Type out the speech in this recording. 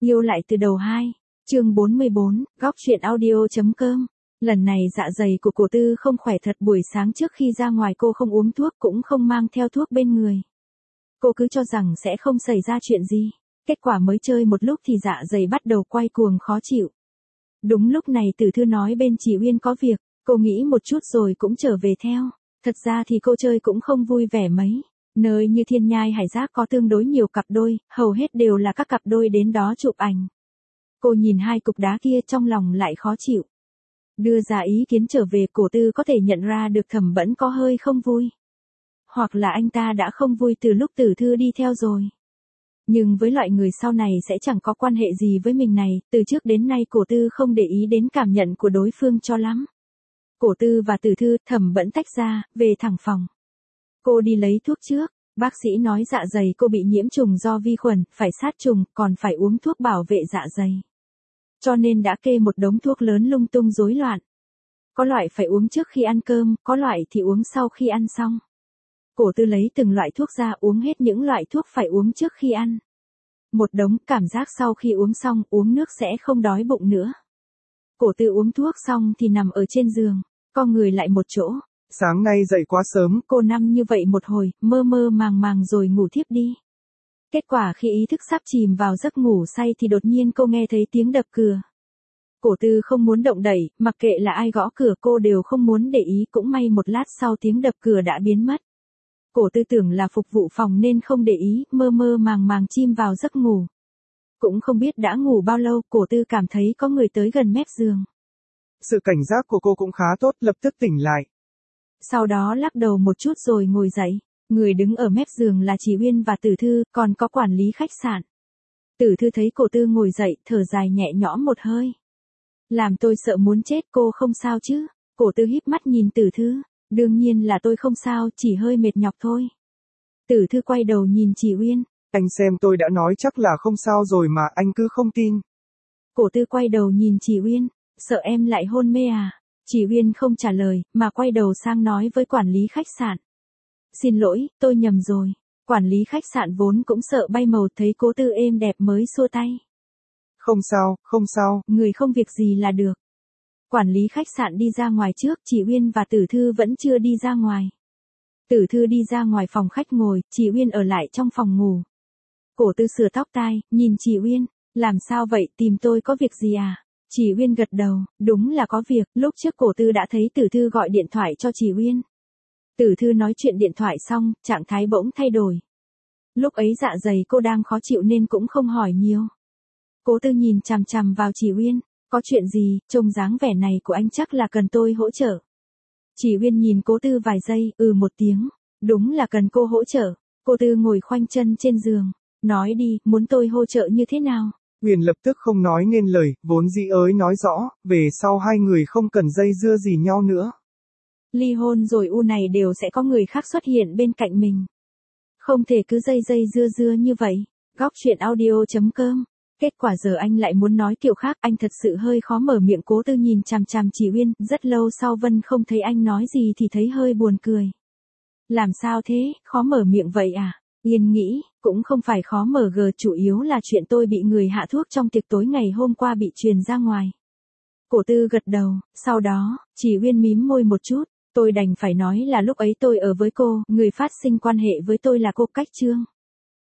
Yêu lại từ đầu 2, chương 44, góc truyện audio.com. Lần này dạ dày của cổ Tư không khỏe thật, buổi sáng trước khi ra ngoài cô không uống thuốc cũng không mang theo thuốc bên người. Cô cứ cho rằng sẽ không xảy ra chuyện gì. Kết quả mới chơi một lúc thì dạ dày bắt đầu quay cuồng khó chịu. Đúng lúc này Tử Thư nói bên chị Uyên có việc, cô nghĩ một chút rồi cũng trở về theo. Thật ra thì cô chơi cũng không vui vẻ mấy. Nơi như Thiên Nhai Hải Giác có tương đối nhiều cặp đôi, hầu hết đều là các cặp đôi đến đó chụp ảnh. Cô nhìn hai cục đá kia trong lòng lại khó chịu. Đưa ra ý kiến trở về, cổ Tư có thể nhận ra được Thẩm Bẫn có hơi không vui. Hoặc là anh ta đã không vui từ lúc Tử Thư đi theo rồi. Nhưng với loại người sau này sẽ chẳng có quan hệ gì với mình này, từ trước đến nay cổ Tư không để ý đến cảm nhận của đối phương cho lắm. Cổ Tư và Tử Thư, Thẩm Bẫn tách ra, về thẳng phòng. Cô đi lấy thuốc trước, bác sĩ nói dạ dày cô bị nhiễm trùng do vi khuẩn, phải sát trùng, còn phải uống thuốc bảo vệ dạ dày. Cho nên đã kê một đống thuốc lớn lung tung rối loạn. Có loại phải uống trước khi ăn cơm, có loại thì uống sau khi ăn xong. Cổ Tư lấy từng loại thuốc ra, uống hết những loại thuốc phải uống trước khi ăn. Một đống, cảm giác sau khi uống xong, uống nước sẽ không đói bụng nữa. Cổ Tư uống thuốc xong thì nằm ở trên giường, co người lại một chỗ. Sáng nay dậy quá sớm. Cô nằm như vậy một hồi, mơ mơ màng màng rồi ngủ thiếp đi. Kết quả khi ý thức sắp chìm vào giấc ngủ say thì đột nhiên cô nghe thấy tiếng đập cửa. Cổ Tư không muốn động đậy, mặc kệ là ai gõ cửa cô đều không muốn để ý, cũng may một lát sau tiếng đập cửa đã biến mất. Cổ Tư tưởng là phục vụ phòng nên không để ý, mơ mơ màng màng chìm vào giấc ngủ. Cũng không biết đã ngủ bao lâu, Cổ Tư cảm thấy có người tới gần mép giường. Sự cảnh giác của cô cũng khá tốt, lập tức tỉnh lại. Sau đó lắc đầu một chút rồi ngồi dậy. Người đứng ở mép giường là chị Uyên và Tử Thư, còn có quản lý khách sạn. Tử Thư thấy Cổ Tư ngồi dậy, thở dài nhẹ nhõm một hơi. Làm tôi sợ muốn chết, cô không sao chứ? Cổ Tư híp mắt nhìn Tử Thư. Đương nhiên là tôi không sao, chỉ hơi mệt nhọc thôi. Tử Thư quay đầu nhìn chị Uyên. Anh xem tôi đã nói chắc là không sao rồi mà anh cứ không tin. Cổ Tư quay đầu nhìn chị Uyên. Sợ em lại hôn mê à? Chị Uyên không trả lời, mà quay đầu sang nói với quản lý khách sạn. Xin lỗi, tôi nhầm rồi. Quản lý khách sạn vốn cũng sợ bay màu, thấy Cổ Tư êm đẹp mới xua tay. Không sao, không sao. Người không việc gì là được. Quản lý khách sạn đi ra ngoài trước, chị Uyên và Tử Thư vẫn chưa đi ra ngoài. Tử Thư đi ra ngoài phòng khách ngồi, chị Uyên ở lại trong phòng ngủ. Cổ Tư sửa tóc tai, nhìn chị Uyên. Làm sao vậy, tìm tôi có việc gì à? Chị Uyên gật đầu, đúng là có việc. Lúc trước Cổ Tư đã thấy Tử Thư gọi điện thoại cho chị Uyên. Tử Thư nói chuyện điện thoại xong, trạng thái bỗng thay đổi. Lúc ấy dạ dày cô đang khó chịu nên cũng không hỏi nhiều. Cổ Tư nhìn chằm chằm vào chị Uyên. Có chuyện gì, trông dáng vẻ này của anh chắc là cần tôi hỗ trợ. Chị Uyên nhìn Cổ Tư vài giây, một tiếng. Đúng là cần cô hỗ trợ. Cổ Tư ngồi khoanh chân trên giường. Nói đi, muốn tôi hỗ trợ như thế nào? Uyên lập tức không nói nên lời, vốn dĩ ới nói rõ, về sau hai người không cần dây dưa gì nhau nữa. Ly hôn rồi này đều sẽ có người khác xuất hiện bên cạnh mình. Không thể cứ dây dưa như vậy. Góc truyện audio.com. Kết quả giờ anh lại muốn nói kiểu khác, anh thật sự hơi khó mở miệng. Cổ Tư nhìn chằm chằm chị Uyên, rất lâu sau Vân không thấy anh nói gì thì thấy hơi buồn cười. Làm sao thế, khó mở miệng vậy à? Yên nghĩ, cũng không phải khó mở chủ yếu là chuyện tôi bị người hạ thuốc trong tiệc tối ngày hôm qua bị truyền ra ngoài. Cổ Tư gật đầu, sau đó, chị Uyên mím môi một chút, tôi đành phải nói là lúc ấy tôi ở với cô, người phát sinh quan hệ với tôi là cô Cách Trương.